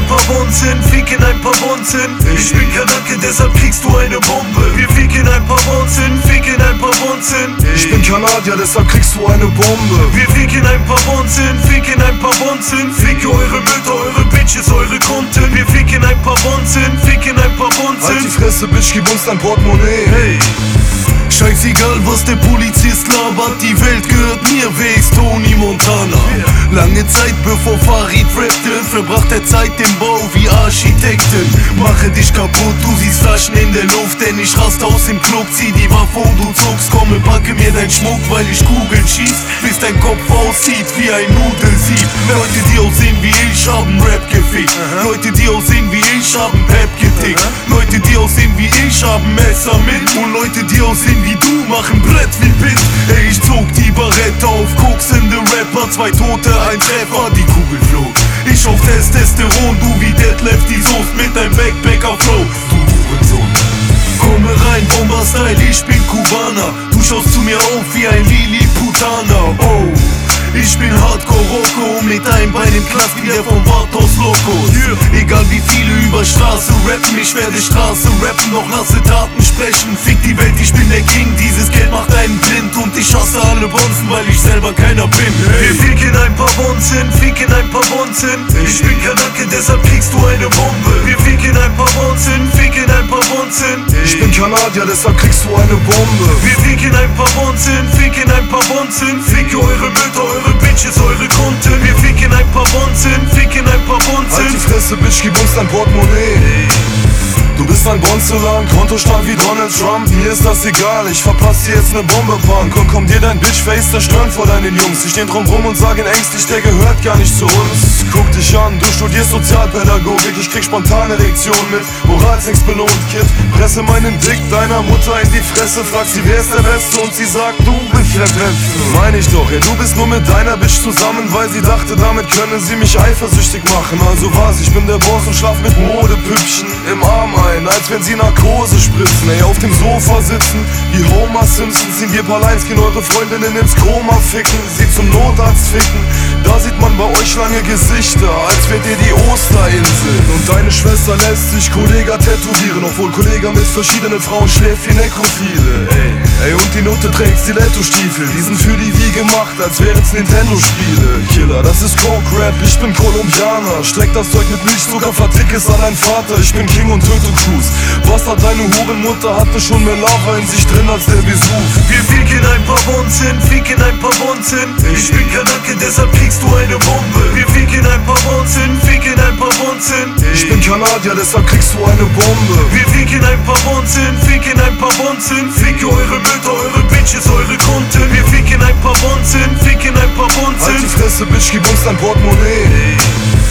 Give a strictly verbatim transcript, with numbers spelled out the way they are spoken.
ein paar Bonzen, ficken ein paar Bonzen. Ich bin Kanake, deshalb kriegst du eine Bombe. Wir ficken ein paar Bonzen, ficken ein paar Bonzen. Ich bin Kanadier, deshalb kriegst du eine Bombe. Wir ficken ein paar Bonzen, ficken ein paar Bonzen. Ficke eure Mütter, eure Bitches, eure Konten. Wir ficken ein paar Bonzen, ficken ein paar Bonzen. Halt die Fresse, Bitch, gib uns dein Portemonnaie. Hey. Scheißegal, was der Polizist labert, die Welt gehört mir, wer ist Tony Montana? Lange Zeit bevor Farid rappte, verbracht er Zeit im Bau wie Architekten. Mache dich kaputt, du siehst Flaschen in der Luft, denn ich raste aus dem Club, zieh die Waffe und du zuckst. Komme, packe mir dein Schmuck, weil ich Kugeln schieß, bis dein Kopf aussieht wie ein Nudelsieb. Leute, die aussehen wie ich, haben Rap gefickt. Leute, die aussehen wie ich, haben Pep getickt. Leute, die aussehen wie ich, haben Messer mit. Und Leute, die aussehen wie du, machen Brett wie Pitt. Ey, ich zog die Barrette auf, koksende Rapper, zwei Tote, ein Treffer, die Kugel flog. Ich auf Testosteron, du wie Detlef die Soße mit deinem Backpacker-Flow, du Hurensohn. Komme rein, Bomber-Style, ich bin Kubaner. Du schaust zu mir auf wie ein Lilliputaner. Oh, ich bin Hardcore-Rocco, mit einem Bein im Knast wie der vom Bartos Locos. Egal wie viele über Straße rappen, ich werde Straße rappen, doch lasse Taten sprechen. Fick die Welt, ich bin der King, dieses Geld macht einen blind. Und ich hasse alle Bonzen, weil ich selber keiner bin. Wir ficken ein paar Bonzen, ficken ein paar Bonzen. Ich bin Kanake, deshalb kriegst du eine Bombe. Wir ficken ein paar Bonzen, ficken ein paar Bonzen. Ich bin Kanadier, deshalb kriegst du eine Bombe. Wir ficken ein paar Bonzen, ficken ein paar Bonzen. Ficke eure Mütter, eure Bitches, eure Konten. Wir ficken ein paar Bonzen, ficken ein paar Bonzen. Halt die Fresse, Bitch, gib uns dein Portemonnaie. Du bist ein Bonzeland, Kontostand wie Donald Trump. Mir ist das egal, ich verpasse dir jetzt ne Bombe, Punk. Und komm dir dein Bitchface zerstören vor deinen Jungs. Ich steh drum rum und sagen ängstlich, der gehört gar nicht zu uns. Guck dich an, du studierst Sozialpädagogik. Ich krieg spontane Reaktionen mit, Morals nix belohnt, Kid. Presse meinen Dick deiner Mutter in die Fresse. Frag sie, wer ist der Beste und sie sagt, du bist der Beste. Mein ich doch, ja, du bist nur mit deiner Bitch zusammen, weil sie dachte, damit können sie mich eifersüchtig machen. Also was, ich bin der Boss und schlaf mit Modepüppchen im Arm ein, als wenn sie Narkose spritzen. Ey, auf dem Sofa sitzen, wie Homer Simpson, ziehen wir paar Lines, gehen eure Freundinnen ins Koma ficken, sie zum Notarzt ficken. Da sieht man bei euch lange Gesichter, als wärt ihr die Osterinsel. Und deine Schwester lässt sich Kollega tätowieren, obwohl Kollega mit verschiedenen Frauen schläft wie Nekrophile. Ey, ey, und die Nutte trägt Stiletto-Stiefel, die sind für die wie gemacht, als wären's Nintendo-Spiele. Killer, das ist Coke-Rap, ich bin Kolumbianer. Streck das Zeug mit Milchzucker, vertick es an deinen Vater. Ich bin King und töte Crews. Was hat deine Hurenmutter, hatte schon mehr Lava in sich drin als der Vesuv. Wir ficken ein paar Bonzen, ficken ein paar Bonzen. Ich bin Kanake, deshalb kriegst du eine Bombe. Wir ficken ein paar Bonzen, ficken ein paar Bonzen. Ich bin Kanadier, deshalb kriegst du eine Bombe. Wir ficken ein paar Bonzen, ficken ein paar Bonzen. Ficke eure Mütter, eure Bitches, eure Konten. Wir ficken ein paar Bonzen, ficken ein paar Bonzen. Halt die Fresse, Bitch, gib uns dein Portemonnaie.